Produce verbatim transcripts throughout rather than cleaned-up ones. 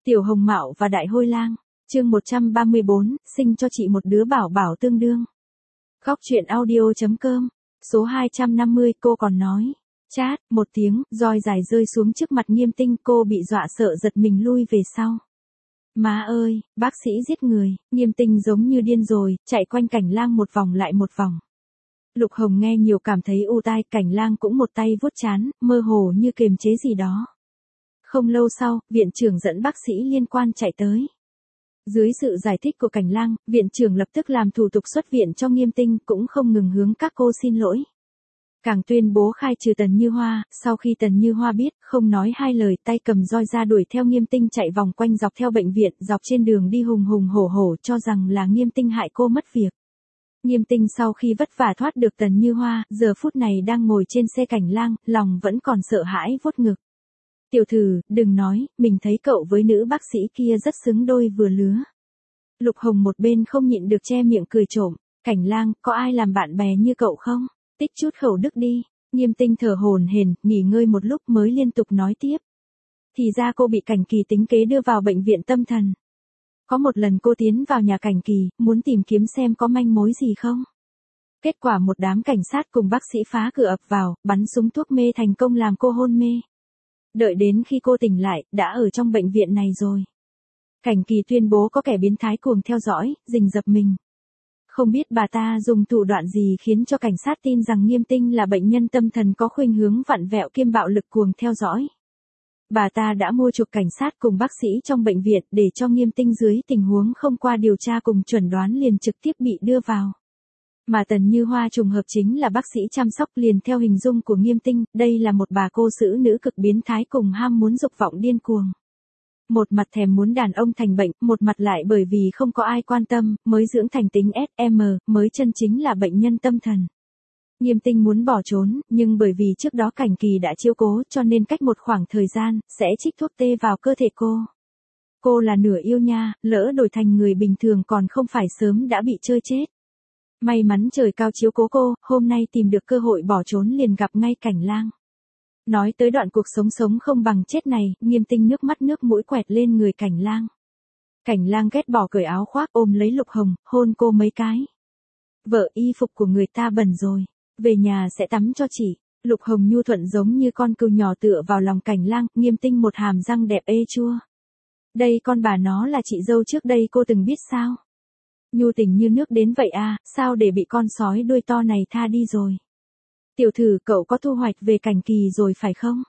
Tiểu Hồng Mạo và Đại Hôi Lang, chương một trăm ba mươi bốn, sinh cho chị một đứa bảo bảo tương đương. Góc truyện audio.com, số hai trăm năm mươi, cô còn nói. Chát, một tiếng, roi dài rơi xuống trước mặt Nghiêm Tinh, cô bị dọa sợ giật mình lui về sau. Má ơi, bác sĩ giết người, Nghiêm Tinh giống như điên rồi, chạy quanh Cảnh Lang một vòng lại một vòng. Lục Hồng nghe nhiều cảm thấy u tai, Cảnh Lang cũng một tay vuốt trán, mơ hồ như kiềm chế gì đó. Không lâu sau, viện trưởng dẫn bác sĩ liên quan chạy tới. Dưới sự giải thích của Cảnh Lang, viện trưởng lập tức làm thủ tục xuất viện cho Nghiêm Tinh, cũng không ngừng hướng các cô xin lỗi. Càng tuyên bố khai trừ Tần Như Hoa, sau khi Tần Như Hoa biết, không nói hai lời, tay cầm roi ra đuổi theo Nghiêm Tinh chạy vòng quanh dọc theo bệnh viện, dọc trên đường đi hùng hùng hổ hổ cho rằng là Nghiêm Tinh hại cô mất việc. Nghiêm Tinh sau khi vất vả thoát được Tần Như Hoa, giờ phút này đang ngồi trên xe Cảnh Lang, lòng vẫn còn sợ hãi vuốt ngực. Tiểu thử, đừng nói, mình thấy cậu với nữ bác sĩ kia rất xứng đôi vừa lứa. Lục Hồng một bên không nhịn được che miệng cười trộm, Cảnh Lang, có ai làm bạn bè như cậu không? Tích chút khẩu đức đi. Nghiêm Tinh thở hổn hển, nghỉ ngơi một lúc mới liên tục nói tiếp. Thì ra cô bị Cảnh Kỳ tính kế đưa vào bệnh viện tâm thần. Có một lần cô tiến vào nhà Cảnh Kỳ, muốn tìm kiếm xem có manh mối gì không. Kết quả một đám cảnh sát cùng bác sĩ phá cửa ập vào, bắn súng thuốc mê thành công làm cô hôn mê. Đợi đến khi cô tỉnh lại, đã ở trong bệnh viện này rồi. Cảnh Kỳ tuyên bố có kẻ biến thái cuồng theo dõi, rình rập mình. Không biết bà ta dùng thủ đoạn gì khiến cho cảnh sát tin rằng Nghiêm Tinh là bệnh nhân tâm thần có khuynh hướng vặn vẹo kiêm bạo lực cuồng theo dõi. Bà ta đã mua chuộc cảnh sát cùng bác sĩ trong bệnh viện để cho Nghiêm Tinh dưới tình huống không qua điều tra cùng chuẩn đoán liền trực tiếp bị đưa vào. Mà Tần Như Hoa trùng hợp chính là bác sĩ chăm sóc liền theo hình dung của Nghiêm Tinh, đây là một bà cô xử nữ cực biến thái cùng ham muốn dục vọng điên cuồng. Một mặt thèm muốn đàn ông thành bệnh, một mặt lại bởi vì không có ai quan tâm, mới dưỡng thành tính ét em, mới chân chính là bệnh nhân tâm thần. Nghiêm Tinh muốn bỏ trốn, nhưng bởi vì trước đó Cảnh Kỳ đã chiếu cố cho nên cách một khoảng thời gian, sẽ trích thuốc tê vào cơ thể cô. Cô là nửa yêu nha, lỡ đổi thành người bình thường còn không phải sớm đã bị chơi chết. May mắn trời cao chiếu cố cô, hôm nay tìm được cơ hội bỏ trốn liền gặp ngay Cảnh Lang. Nói tới đoạn cuộc sống sống không bằng chết này, Nghiêm Tinh nước mắt nước mũi quẹt lên người Cảnh Lang. Cảnh Lang ghét bỏ cởi áo khoác ôm lấy Lục Hồng, hôn cô mấy cái. Vợ, y phục của người ta bẩn rồi, về nhà sẽ tắm cho chị. Lục Hồng nhu thuận giống như con cừu nhỏ tựa vào lòng Cảnh Lang, Nghiêm Tinh một hàm răng đẹp ê chua. Đây con bà nó là chị dâu trước đây cô từng biết sao? Nhu tình như nước đến vậy à, sao để bị con sói đuôi to này tha đi rồi. Tiểu thử, cậu có thu hoạch về Cảnh Kỳ rồi phải không?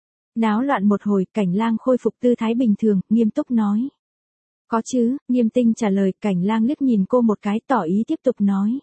Náo loạn một hồi, Cảnh Lang khôi phục tư thái bình thường, nghiêm túc nói. Có chứ, Nghiêm Tinh trả lời. Cảnh Lang liếc nhìn cô một cái tỏ ý tiếp tục nói.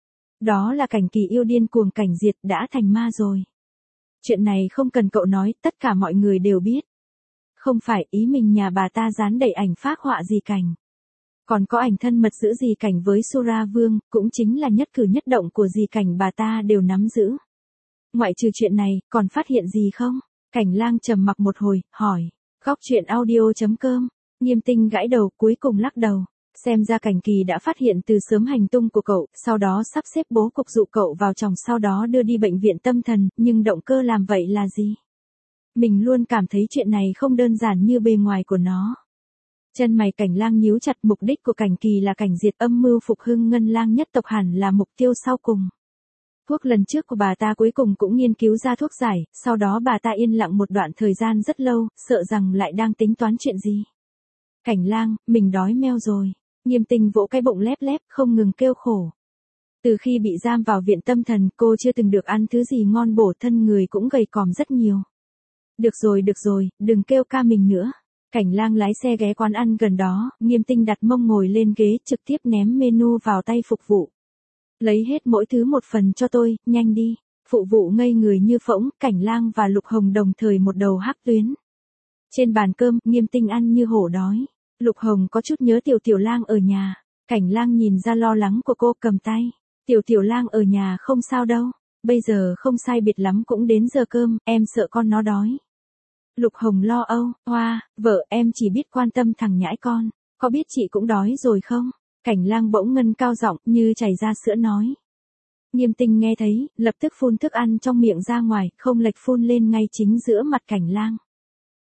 Đó là Cảnh Kỳ yêu điên cuồng Cảnh Diệt đã thành ma rồi. Chuyện này không cần cậu nói, tất cả mọi người đều biết. Không phải, ý mình nhà bà ta dán đầy ảnh phác họa gì Cảnh. Còn có ảnh thân mật giữ gì Cảnh với Sura Vương, cũng chính là nhất cử nhất động của gì Cảnh bà ta đều nắm giữ. Ngoại trừ chuyện này, còn phát hiện gì không? Cảnh Lang trầm mặc một hồi, hỏi. Góc truyện audio.com, Nghiêm Tinh gãi đầu cuối cùng lắc đầu. Xem ra Cảnh Kỳ đã phát hiện từ sớm hành tung của cậu, sau đó sắp xếp bố cục dụ cậu vào chồng sau đó đưa đi bệnh viện tâm thần, nhưng động cơ làm vậy là gì? Mình luôn cảm thấy chuyện này không đơn giản như bề ngoài của nó. Chân mày Cảnh Lang nhíu chặt, mục đích của Cảnh Kỳ là Cảnh Diệt âm mưu phục hưng Ngân Lang nhất tộc hẳn là mục tiêu sau cùng. Thuốc lần trước của bà ta cuối cùng cũng nghiên cứu ra thuốc giải, sau đó bà ta yên lặng một đoạn thời gian rất lâu, sợ rằng lại đang tính toán chuyện gì. Cảnh Lang, mình đói meo rồi. Nghiêm Tinh vỗ cái bụng lép lép, không ngừng kêu khổ. Từ khi bị giam vào viện tâm thần, cô chưa từng được ăn thứ gì ngon bổ, thân người cũng gầy còm rất nhiều. Được rồi được rồi, đừng kêu ca mình nữa. Cảnh Lang lái xe ghé quán ăn gần đó, Nghiêm Tinh đặt mông ngồi lên ghế, trực tiếp ném menu vào tay phục vụ. Lấy hết mỗi thứ một phần cho tôi, nhanh đi. Phụ vụ ngây người như phỗng, Cảnh Lang và Lục Hồng đồng thời một đầu hắc tuyến. Trên bàn cơm, Nghiêm Tinh ăn như hổ đói. Lục Hồng có chút nhớ Tiểu Tiểu Lang ở nhà. Cảnh Lang nhìn ra lo lắng của cô, cầm tay. Tiểu Tiểu Lang ở nhà không sao đâu. Bây giờ không sai biệt lắm cũng đến giờ cơm, em sợ con nó đói. Lục Hồng lo âu, hoa, vợ em chỉ biết quan tâm thằng nhãi con. Có biết chị cũng đói rồi không? Cảnh Lang bỗng ngân cao giọng như chảy ra sữa nói. Nghiêm Tinh nghe thấy, lập tức phun thức ăn trong miệng ra ngoài, không lệch phun lên ngay chính giữa mặt Cảnh Lang.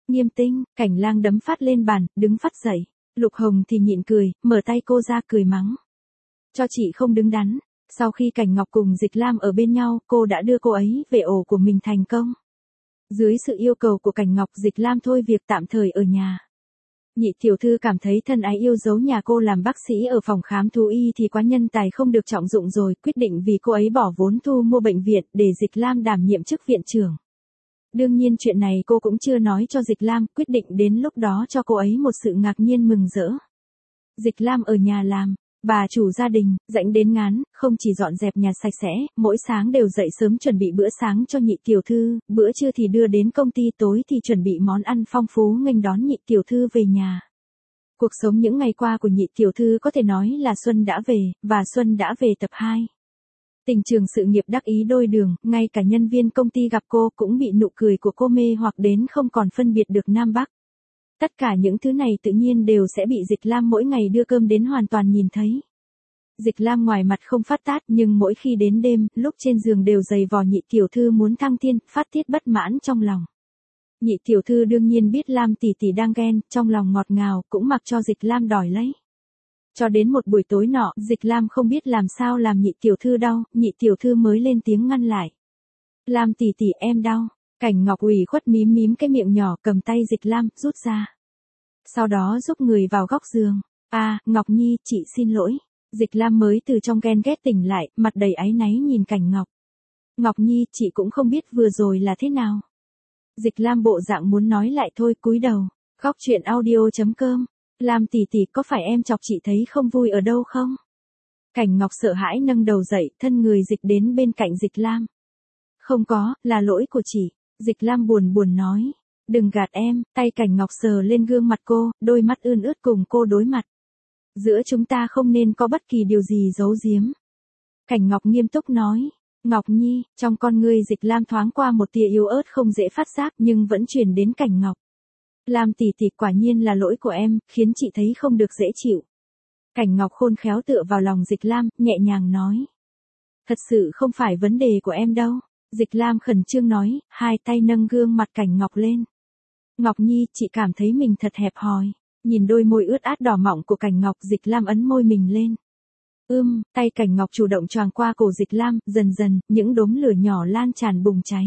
Nghiêm Tinh, Cảnh Lang đấm phát lên bàn, đứng phát dậy. Lục Hồng thì nhịn cười, mở tay cô ra cười mắng. Cho chị không đứng đắn. Sau khi Cảnh Ngọc cùng Dịch Lam ở bên nhau, cô đã đưa cô ấy về ổ của mình thành công. Dưới sự yêu cầu của Cảnh Ngọc, Dịch Lam thôi việc tạm thời ở nhà. Nhị tiểu thư cảm thấy thân ái yêu dấu nhà cô làm bác sĩ ở phòng khám thú y thì quá nhân tài không được trọng dụng rồi, quyết định vì cô ấy bỏ vốn thu mua bệnh viện để Dịch Lam đảm nhiệm chức viện trưởng. Đương nhiên chuyện này cô cũng chưa nói cho Dịch Lam, quyết định đến lúc đó cho cô ấy một sự ngạc nhiên mừng rỡ. Dịch Lam ở nhà làm, bà chủ gia đình, rảnh đến ngán, không chỉ dọn dẹp nhà sạch sẽ, mỗi sáng đều dậy sớm chuẩn bị bữa sáng cho nhị tiểu thư, bữa trưa thì đưa đến công ty, tối thì chuẩn bị món ăn phong phú nghênh đón nhị tiểu thư về nhà. Cuộc sống những ngày qua của nhị tiểu thư có thể nói là Xuân đã về, và Xuân đã về tập hai. Tình trường sự nghiệp đắc ý đôi đường, ngay cả nhân viên công ty gặp cô cũng bị nụ cười của cô mê hoặc đến không còn phân biệt được Nam Bắc. Tất cả những thứ này tự nhiên đều sẽ bị Dịch Lam mỗi ngày đưa cơm đến hoàn toàn nhìn thấy. Dịch Lam ngoài mặt không phát tát nhưng mỗi khi đến đêm, lúc trên giường đều giày vò nhị tiểu thư muốn thăng thiên, phát tiết bất mãn trong lòng. Nhị tiểu thư đương nhiên biết Lam tỷ tỷ đang ghen, trong lòng ngọt ngào, cũng mặc cho Dịch Lam đòi lấy. Cho đến một buổi tối nọ, Dịch Lam không biết làm sao làm nhị tiểu thư đau, nhị tiểu thư mới lên tiếng ngăn lại. Lam tỷ tỷ em đau. Cảnh Ngọc ủy khuất mím mím cái miệng nhỏ, cầm tay Dịch Lam, rút ra. Sau đó giúp người vào góc giường. À, Ngọc Nhi, chị xin lỗi. Dịch Lam mới từ trong ghen ghét tỉnh lại, mặt đầy áy náy nhìn Cảnh Ngọc. Ngọc Nhi, chị cũng không biết vừa rồi là thế nào. Dịch Lam bộ dạng muốn nói lại thôi, cúi đầu. Góc chuyện audio chấm com. Lam tỷ tỷ, có phải em chọc chị thấy không vui ở đâu không? Cảnh Ngọc sợ hãi nâng đầu dậy, thân người dịch đến bên cạnh Dịch Lam. Không có, là lỗi của chị. Dịch Lam buồn buồn nói. Đừng gạt em, tay Cảnh Ngọc sờ lên gương mặt cô, đôi mắt ươn ướt cùng cô đối mặt. Giữa chúng ta không nên có bất kỳ điều gì giấu giếm. Cảnh Ngọc nghiêm túc nói. Ngọc Nhi, trong con ngươi Dịch Lam thoáng qua một tia yếu ớt không dễ phát giác nhưng vẫn truyền đến Cảnh Ngọc. Lam tỷ tỷ, quả nhiên là lỗi của em, khiến chị thấy không được dễ chịu. Cảnh Ngọc khôn khéo tựa vào lòng Dịch Lam, nhẹ nhàng nói. Thật sự không phải vấn đề của em đâu. Dịch Lam khẩn trương nói, hai tay nâng gương mặt Cảnh Ngọc lên. Ngọc Nhi, chị cảm thấy mình thật hẹp hòi. Nhìn đôi môi ướt át đỏ mọng của Cảnh Ngọc, Dịch Lam ấn môi mình lên. Ưm, tay Cảnh Ngọc chủ động choàng qua cổ Dịch Lam, dần dần, những đốm lửa nhỏ lan tràn bùng cháy.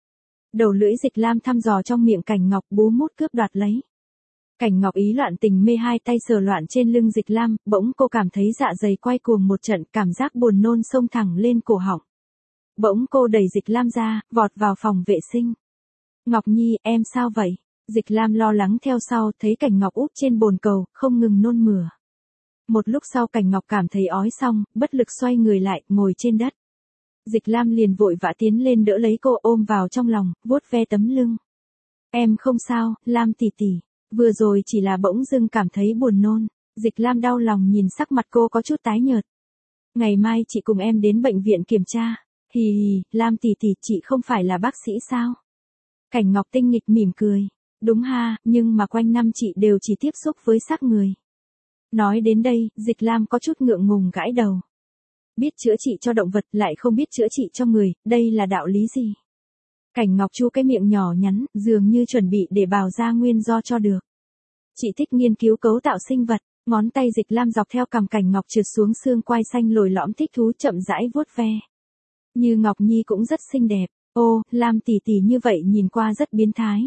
Đầu lưỡi Dịch Lam thăm dò trong miệng Cảnh Ngọc, bú mút cướp đoạt lấy. Cảnh Ngọc ý loạn tình mê, hai tay sờ loạn trên lưng Dịch Lam, bỗng cô cảm thấy dạ dày quay cuồng một trận, cảm giác buồn nôn xông thẳng lên cổ họng. Bỗng cô đẩy Dịch Lam ra, vọt vào phòng vệ sinh. Ngọc Nhi, em sao vậy? Dịch Lam lo lắng theo sau, thấy Cảnh Ngọc úp trên bồn cầu, không ngừng nôn mửa. Một lúc sau Cảnh Ngọc cảm thấy ói xong, bất lực xoay người lại, ngồi trên đất. Dịch Lam liền vội vã tiến lên đỡ lấy cô, ôm vào trong lòng, vuốt ve tấm lưng. Em không sao, Lam tỷ tỷ. Vừa rồi chỉ là bỗng dưng cảm thấy buồn nôn. Dịch Lam đau lòng nhìn sắc mặt cô có chút tái nhợt. Ngày mai chị cùng em đến bệnh viện kiểm tra. Hì hì, Lam tỷ tỷ, chị không phải là bác sĩ sao? Cảnh Ngọc tinh nghịch mỉm cười. Đúng ha, nhưng mà quanh năm chị đều chỉ tiếp xúc với xác người. Nói đến đây, Dịch Lam có chút ngượng ngùng gãi đầu. Biết chữa trị cho động vật lại không biết chữa trị cho người, đây là đạo lý gì? Cảnh Ngọc chu cái miệng nhỏ nhắn, dường như chuẩn bị để bào ra nguyên do cho được. Chị thích nghiên cứu cấu tạo sinh vật, ngón tay Dịch Lam dọc theo cằm Cảnh Ngọc trượt xuống xương quai xanh lồi lõm thích thú chậm rãi vuốt ve. Như Ngọc Nhi cũng rất xinh đẹp, ô, Lam tỷ tỷ như vậy nhìn qua rất biến thái.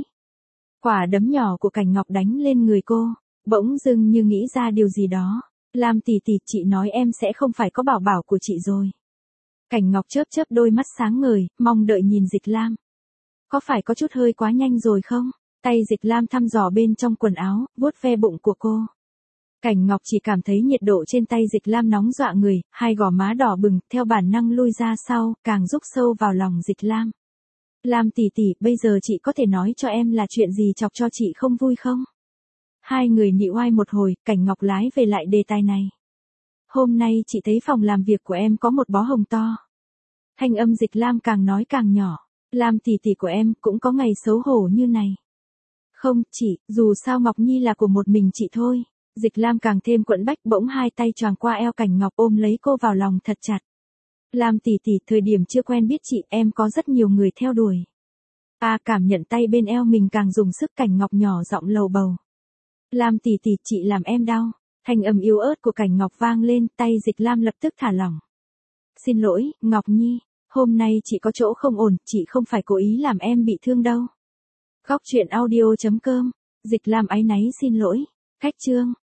Quả đấm nhỏ của Cảnh Ngọc đánh lên người cô, bỗng dưng như nghĩ ra điều gì đó. Lam tỷ tỷ, chị nói em sẽ không phải có bảo bảo của chị rồi. Cảnh Ngọc chớp chớp đôi mắt sáng ngời, mong đợi nhìn Dịch Lam. Có phải có chút hơi quá nhanh rồi không? Tay Dịch Lam thăm dò bên trong quần áo, vuốt ve bụng của cô. Cảnh Ngọc chỉ cảm thấy nhiệt độ trên tay Dịch Lam nóng dọa người, hai gò má đỏ bừng, theo bản năng lui ra sau, càng rúc sâu vào lòng Dịch Lam. Lam tỷ tỷ, bây giờ chị có thể nói cho em là chuyện gì chọc cho chị không vui không? Hai người nịu oai một hồi, Cảnh Ngọc lái về lại đề tài này. Hôm nay chị thấy phòng làm việc của em có một bó hồng to. Thanh âm Dịch Lam càng nói càng nhỏ. Lam tỷ tỷ của em cũng có ngày xấu hổ như này. Không, chị, dù sao Ngọc Nhi là của một mình chị thôi. Dịch Lam càng thêm quẫn bách, bỗng hai tay choàng qua eo Cảnh Ngọc ôm lấy cô vào lòng thật chặt. Lam tỷ tỷ, thời điểm chưa quen biết chị em có rất nhiều người theo đuổi. A cảm nhận tay bên eo mình càng dùng sức, Cảnh Ngọc nhỏ giọng lầu bầu. Lam tỷ tỷ, chị làm em đau. Thanh âm yếu ớt của Cảnh Ngọc vang lên, tay Dịch Lam lập tức thả lỏng. Xin lỗi, Ngọc Nhi, hôm nay chị có chỗ không ổn, chị không phải cố ý làm em bị thương đâu. Góc truyện audio chấm com, Dịch Lam áy náy xin lỗi. Khách chương.